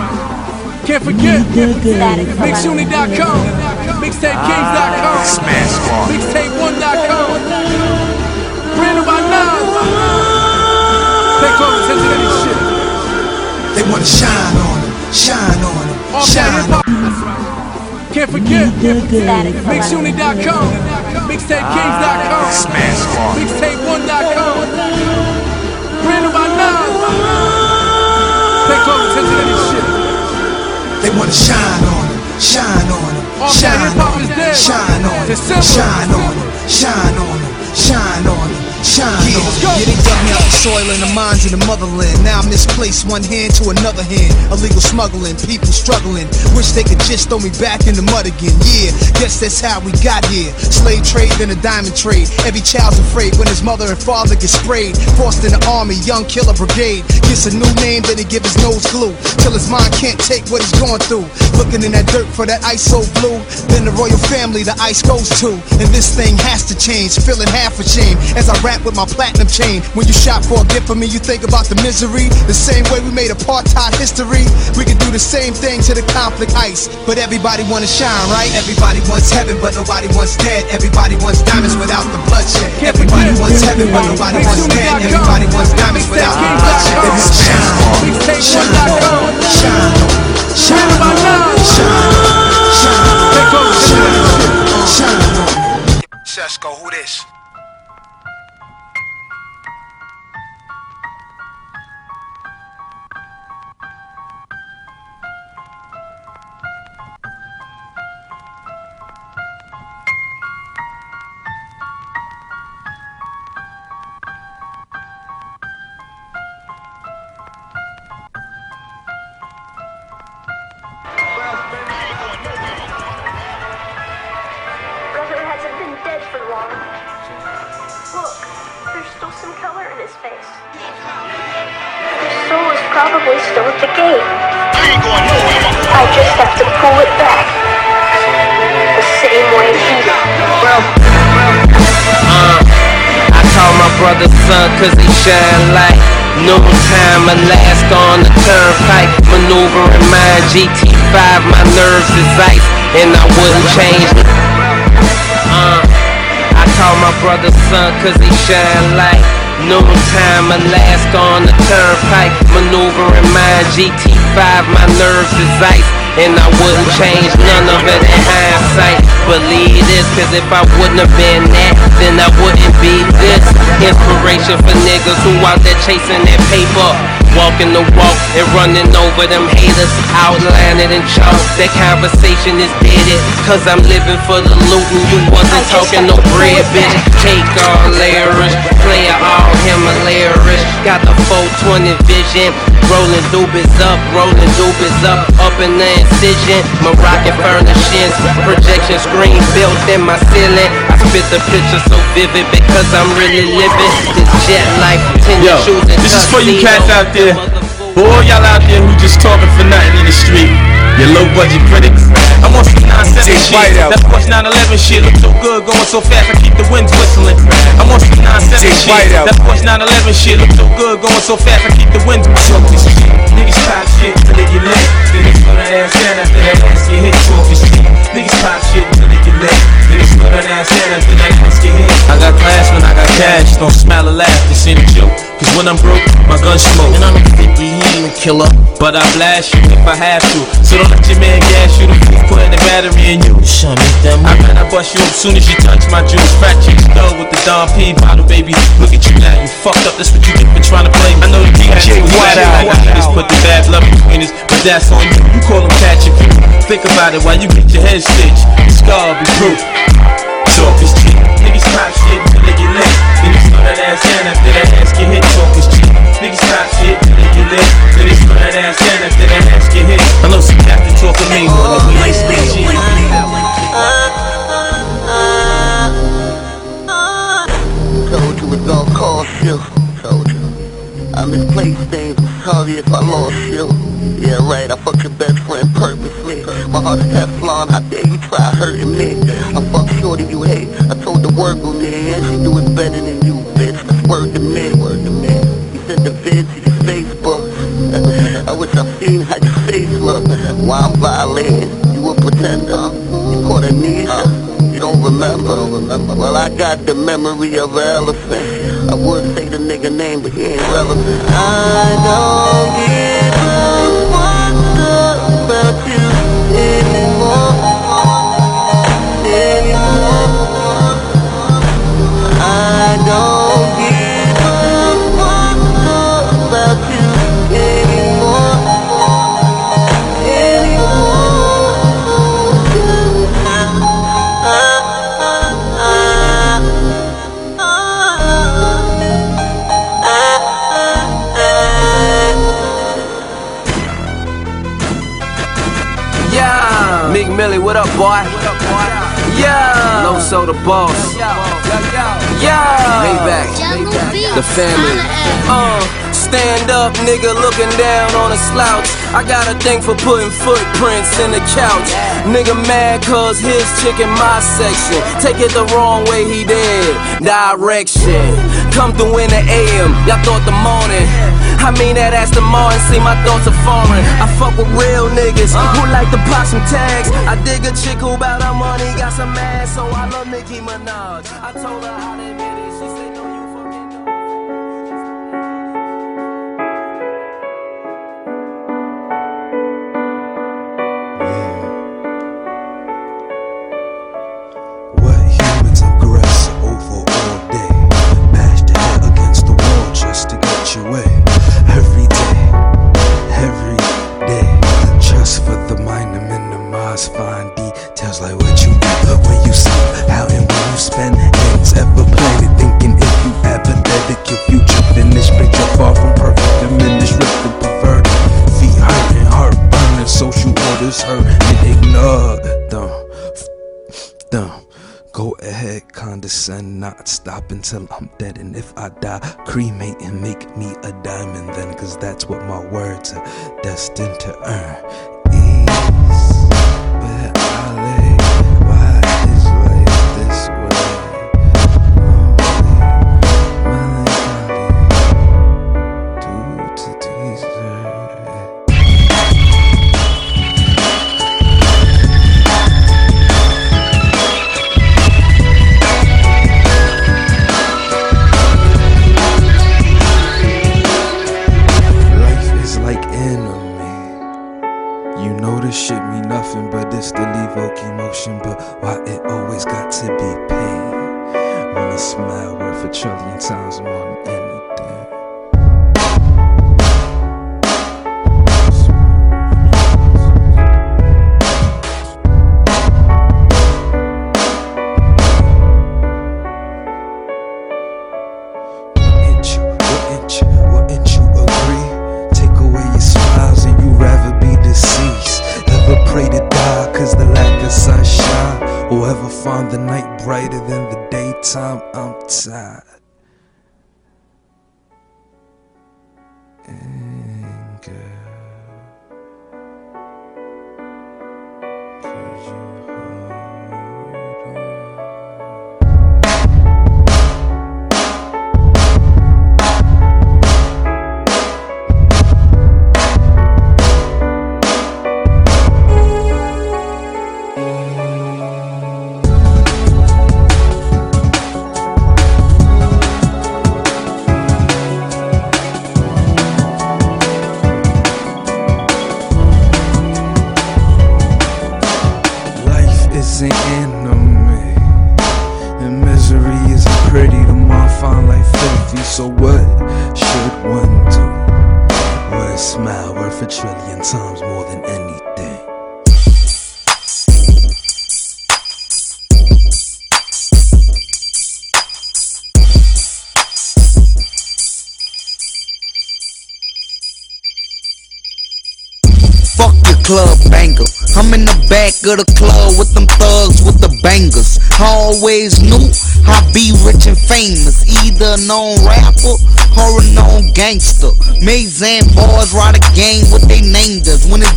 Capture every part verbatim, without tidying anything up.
Can't forget, mix unit dot com, mixtape kings dot com, mixtape one dot com, branded by Nas. They call attention to this shit. They wanna shine on them, shine on them, shine on them. Can't forget, mix unit dot com, mixtape kings dot com, mixtape one dot com, branded by Nas. They call attention to this shit. They wanna shine on them, shine on them, shine on them, shine on them, shine on them, shine on them, shine on them. Shine yeah, on. Yeah, they dug me out the soil and the mines in the motherland. Now I misplace one hand to another hand. Illegal smuggling, people struggling. Wish they could just throw me back in the mud again. Yeah, guess that's how we got here. Slave trade and a diamond trade. Every child's afraid when his mother and father get sprayed. Forced in the army, young killer brigade. Gets a new name, then he give his nose glue. Till his mind can't take what he's going through. Looking in that dirt for that ice so blue. Then the royal family the ice goes to. And this thing has to change. Feeling half ashamed as I rap with my platinum chain. When you shop for a gift for me, you think about the misery. The same way we made apartheid history. We can do the same thing to the conflict ice. But everybody wanna shine, right? Everybody wants heaven, but nobody wants dead. Everybody wants diamonds without the bloodshed. Everybody wants heaven, but nobody wants dead. Everybody wants diamonds without the bloodshed. They want shine, shine, shine, shine, shine, shine, shine. Shesko, who this? Brother hasn't been dead for long. Look, there's still some color in his face. His soul is probably still at the gate. I just have to pull it back. The same way he did. Uh, I call my brother son cause he shine like noon time, Alaska on the turnpike. Maneuvering mine, G T five, my nerves is ice, and I wouldn't change it. Uh, I call my brother son cause he shine like noon time, Alaska on the turnpike. Maneuvering mine, G T five, my nerves is ice, and I wouldn't change none of it in hindsight. Believe this, cause if I wouldn't have been that, then I wouldn't be this. Inspiration for niggas who out there chasing their paper, walking the walk and running over them haters, outlining in chalk. That conversation is dead, cause I'm living for the loot and you wasn't talking no bread, bitch. Cake all layerish, player all Himalaya-ish. Got the four twenty vision, rolling doobies up, rolling doobies up, up in the incision. Moroccan furnishings, projection screen built in my ceiling. I spit the picture so vivid because I'm really living this jet life. Yo, this is for you cats out there. For all y'all out there who just talking for nothing in the street, your low budget critics. I'm on some nine seven shit. That's what's nine eleven shit. Look so good, going so fast, I keep the winds whistling. I'm on some nine seven shit. That's what's nine eleven shit. Look so good, going so fast, I keep the winds whistling. Niggas pop shit till they get lit. Then they slow that ass down after that ass get hit. Talking shit. Niggas pop shit till they get lit. Then they slow that ass down after that ass get hit. I got class when I got cash. Don't smile or laugh, this ain't a joke. Cause when I'm broke, my gun smoke. And I'm a fifty, he ain't a killer, but I blast you if I have to. So don't let your man gas you. The fool putting the battery in you. I better bust you up soon as you touch my juice. Fat chicks dog with the Don P bottle, baby. Look at you now, you fucked up. That's what you get for trying to play. I know the D J white out. Just put the bad blood between us, but that's on you. You call them catching you. Think about it while you get your head stitched. The scar be proof. Talk is cheap. Niggas pop shit till they get lit. Then they slow that ass down after that ass get hit. Talk is cheap. Niggas pop shit till they get lit. Then they slow that ass down after that ass get hit. I know some captain talking me more than we ain't stingy. Told you it's all cost you. Told you. I misplaced things. I'm sorry if I lost you. Yeah, right, I fucked your best friend purposely. My heart's Teflon, how dare you try hurting me? I fucked shorty you hate, I told her work on me, and she do it better than you, bitch. That's word to me, word to me. You sent the vids to your Facebook. I wish I seen how your face look while I'm violating. You a pretender, you caught amnesia, you don't remember. Well, I got the memory of an elephant. I would say the nigga name, but he ain't relevant. I don't give a fuck about you anymore, anymore. I don't give a fuck about you anymore, Yeah, Meek Millie, what up, boy? Yeah, Low So the boss. Yeah, Maybach, the family. Uh, stand up, nigga, looking down on a slouch. I got a thing for putting footprints in the couch. Nigga mad cause his chick in my section. Take it the wrong way, he dead. Direction. Come through in the A M, y'all thought the morning. I mean that Aston Martin, see my thoughts are foreign. I fuck with real niggas who like to pop some tags. I dig a chick who bout her money, got some ass, so I love Nicki Minaj. I told her how to admit it, she said no, you fucking know. What humans aggress over all day, bash the head against the wall just to get your way. Every day, every day, just for the mind to minimize fine details like what you do, when you sleep, how and when you spend. Hands ever played it, thinking if you apathetic, your future finished, picture far from perfect, diminished, ripped and perverted. Feet hurting, heart burning, social orders hurt and ignore them. Them. Go ahead, condescend, not stop until I'm dead. And if I die, cremate and make me a diamond then, cause that's what my words are destined to earn. Ease, where I lay, why is life this way? Melancholy, due to desert. You know this shit mean nothing, but it still evoke emotion. But why it always got to be pain? When a smile worth a trillion times more than anything. Wouldn't you, wouldn't you, wouldn't you agree? Take away your smiles and you rather be deceased. Ever pray to die cause the lack of sunshine, or ever find the night brighter than the daytime? I'm tired. And girl, could you hold on? Is an enemy, and misery isn't pretty. The mind find life filthy. So what should one do? Would a smile worth a trillion times more than anything? Fuck your club banger. I'm in the back of the club with them thugs with the bangers. I always knew I'd be rich and famous, either a known rapper or a known gangster. Mazan boys ride a gang with they named us. When it's beef,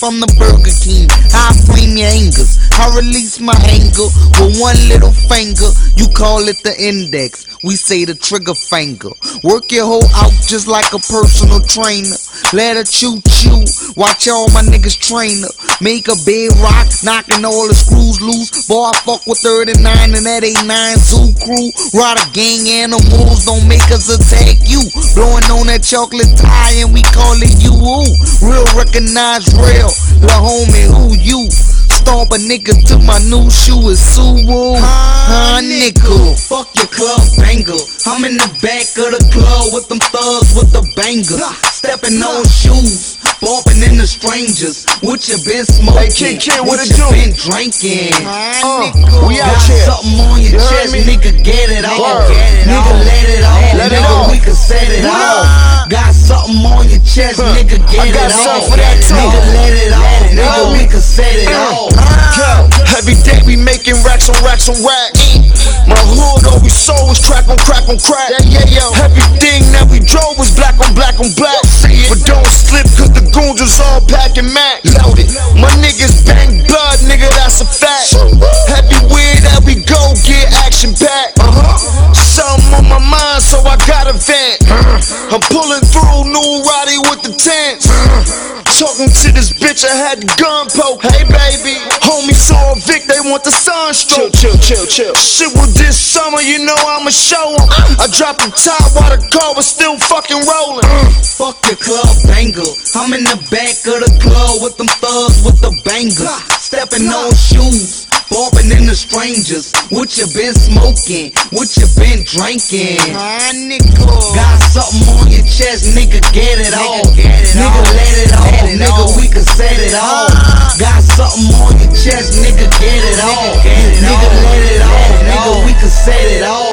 from the Burger King. I flame your angers, I release my anger with one little finger. You call it the index, we say the trigger finger. Work your hoe out just like a personal trainer. Let her chew chew, watch all my niggas train her. Make a bed rock, knocking all the screws loose. Boy, I fuck with thirty-nine and that ain't nine zoo crew. Ride a gang, animals don't make us attack you. Blowing on that chocolate tie and we call it you. Ooh. Real recognize real, la homie, who you? Stomp a nigga to my new shoe is Suwu. Huh, nigga, fuck your club banger. I'm in the back of the club with them thugs with the bangers. Stepping on shoes, bumping into strangers. What you been smoking? Hey, Kid, Kid, what, what it you do? been drinking? Uh, nigga, we out got here. something on your You chest, heard me? nigga, get it off. Word. Nigga, let it off. Let it nigga, off. we can set it off. Got something on your chest, Huh. nigga, I get got it something off. for that too. Nigga, let it off. Nigga, we can set it off. Yo, every day we making racks on racks on racks. My hood all we sold was crack on crack on crack. Yeah, yeah, yo. Everything that we drove was black on black on black. But don't slip cause the goons was all packing Mac. Loaded. My niggas bang blood, nigga, that's a fact. Everywhere that we go, get action packed. Uh-huh. Something on my mind, so I got a vent. I'm pulling through new Roddy with the tents. Talking to this bitch, I had the gun poke. Hey baby, homie saw a Vic, they want the sunstroke. Chill, chill, chill, chill. Shit was this summer, you know I'ma show 'em. I dropped the top while the car was still fucking rolling. Fuck your club banger. I'm in the back of the club with them thugs with the bangers. Stepping on shoes, bumping into strangers. What you been smoking? What you been drinking? Ah, nigga. Got something on your chest, nigga, get it off. Nigga, let it off. Nigga, we can set it off. Got something on your chest, nigga, get it off. Nigga, let it off. Nigga, we can set it off.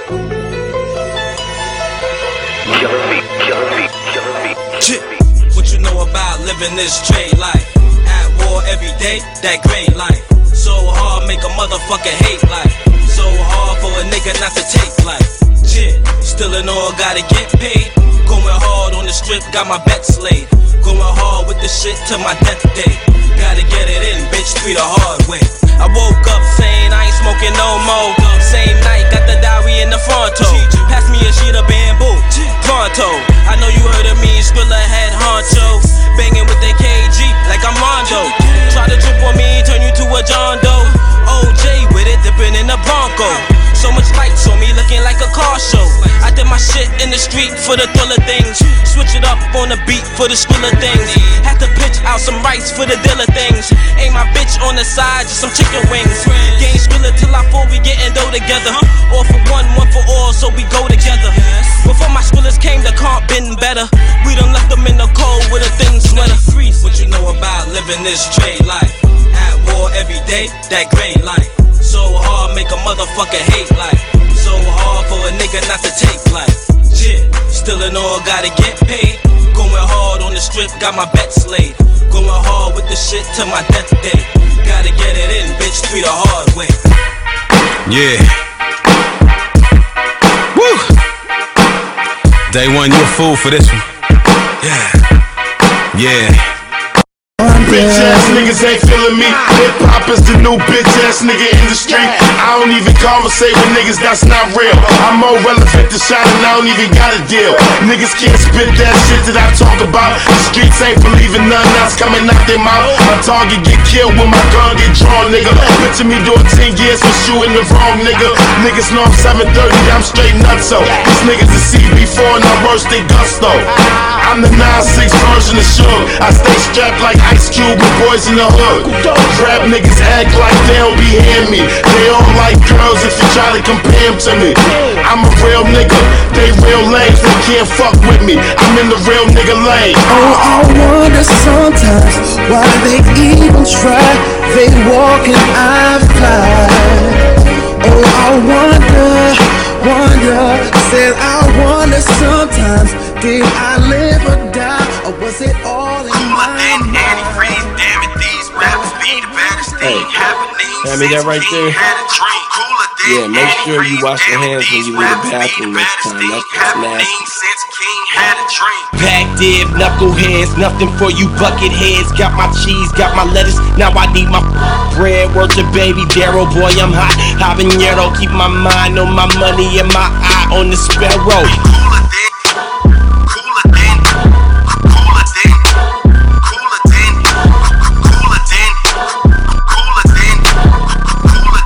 Killer beat, killer beat, killer beat. Shit. What you know about living this trade life? At war every day, that great life. So hard, make a motherfucker hate life. So hard for a nigga not to take life. Shit, still in all, gotta get paid. Going hard on the strip, got my bets laid. Going hard with the shit till my death day. Gotta get it in, bitch, treat the hard way. I woke up saying I ain't smoking no more. Same night, got the diary in the fronto. Pass me a sheet of bamboo, pronto. I know you heard of me, Skrilla head honcho. Banging with the K G like I'm Rondo. Try to trip on me, turn you to a John Doe. O J with it, dipping in the Bronco. So much lights on me, looking like a car show. I did my shit in the street for the thrill of things. Switch it up on the beat for the Skrilla things. Had to pitch out some rights for the dealer things. Ain't my bitch on the side, just some chicken wings. Gang Skrilla till I fall, we getting dough together. All for one, one for all, so we go together. Before my Skrillas came, the comp been better. We done left them in the cold with a thin sweater. What you know about living this trade life? At war every day, that great life. So hard, make a motherfucker hate life. So hard for a nigga not to take life. Shit, still in all, gotta get paid. Going hard on the strip, got my bets laid. Going hard with the shit till my death day. Gotta get it in, bitch, treat the hard way. Yeah. Woo! Day one, you a fool for this one. Yeah. Yeah. Bitch ass niggas ain't feeling me. Hip hop is the new bitch ass nigga in the street. I don't even conversate with niggas, that's not real. I'm more relevant to shine and I don't even got a deal. Niggas can't spit that shit that I talk about. The streets ain't believing nothing else coming out their mouth. My target get killed when my gun get drawn, nigga. Picture me doing ten years for shooting the wrong nigga. Niggas know I'm seven thirty, I'm straight nutso. These niggas is C B four and I roast they gusto. I'm the nine six version of Suge. I stay strapped like Ice Cube with boys in the hood. Rap niggas act like they don't be hearing me. They all like girls if you try to compare them to me. I'm a real nigga, they real lames, they can't fuck with me. I'm in the real nigga lane. Oh, I wonder sometimes why they even try. They walk and I fly. Oh, I wonder, wonder. Said I wonder sometimes, did I live or die, or was it all in my mind? Damn it, these raps be the baddest thing happening. I mean that right there. Yeah, make sure you wash your hands when you leave the bathroom next time. That's nasty. had a dream. Pack dib, knuckleheads, nothing for you bucket heads. Got my cheese, got my lettuce, now I need my bread. Worth the baby Darrow, boy, I'm hot. Habanero, keep my mind on my money and my eye on the sparrow. Cooler than, cooler than, cooler than, cooler than, cooler than, cooler than, cooler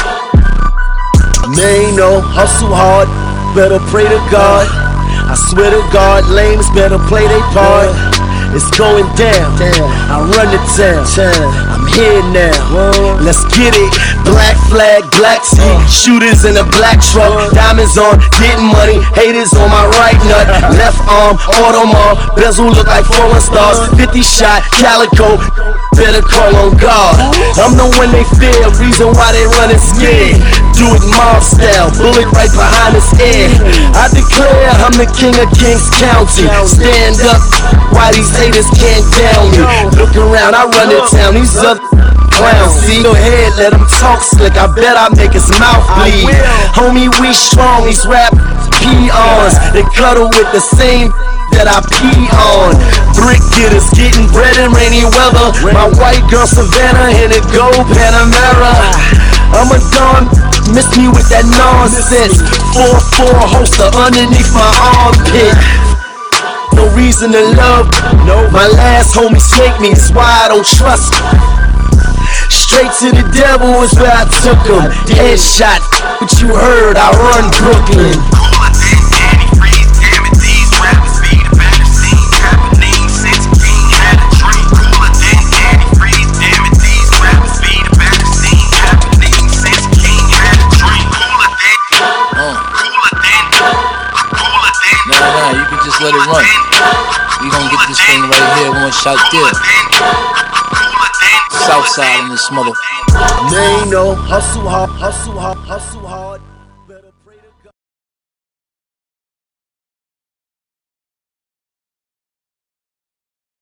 than. Man, no, hustle hard, better pray to God. I swear to God, lames better play their part. It's going down, I run the town, I'm here now, let's get it. Black flag, black tee, shooters in a black truck, diamonds on, getting money, haters on my right nut. Left arm, Audemars, bezel look like foreign stars. Fifty shot, calico, better call on God. I'm the one they fear, reason why they running scared. Do it mob style, bullet right behind his ear. I declare I'm the king of Kings County. Stand up, why these haters can't down me. Look around, I run the town, these other clowns. See, go ahead, let him talk slick, I bet I make his mouth bleed. Homie, we strong, these rap peons. They cuddle with the same that I pee on. Brick getters getting bread in rainy weather. My white girl Savannah in a gold Panamera. I'm a don, miss me with that nonsense. four four holster underneath my armpit. No reason to love, no. My last homie shake me, that's why I don't trust him. Straight to the devil is where I took him. Headshot, what you heard, I run Brooklyn. Cooler than antifreeze, damn it, these rappers be the baddest thing happening since King had a dream. Cooler than antifreeze, damn it, these rappers be the baddest thing happening since King had a dream. Cooler than, cooler than, cooler than. Nah, nah, you can just let it run. We gon' get this thing right here, one shot there. Southside in this mother. Man, no, hustle hard, hustle hard, hustle hard.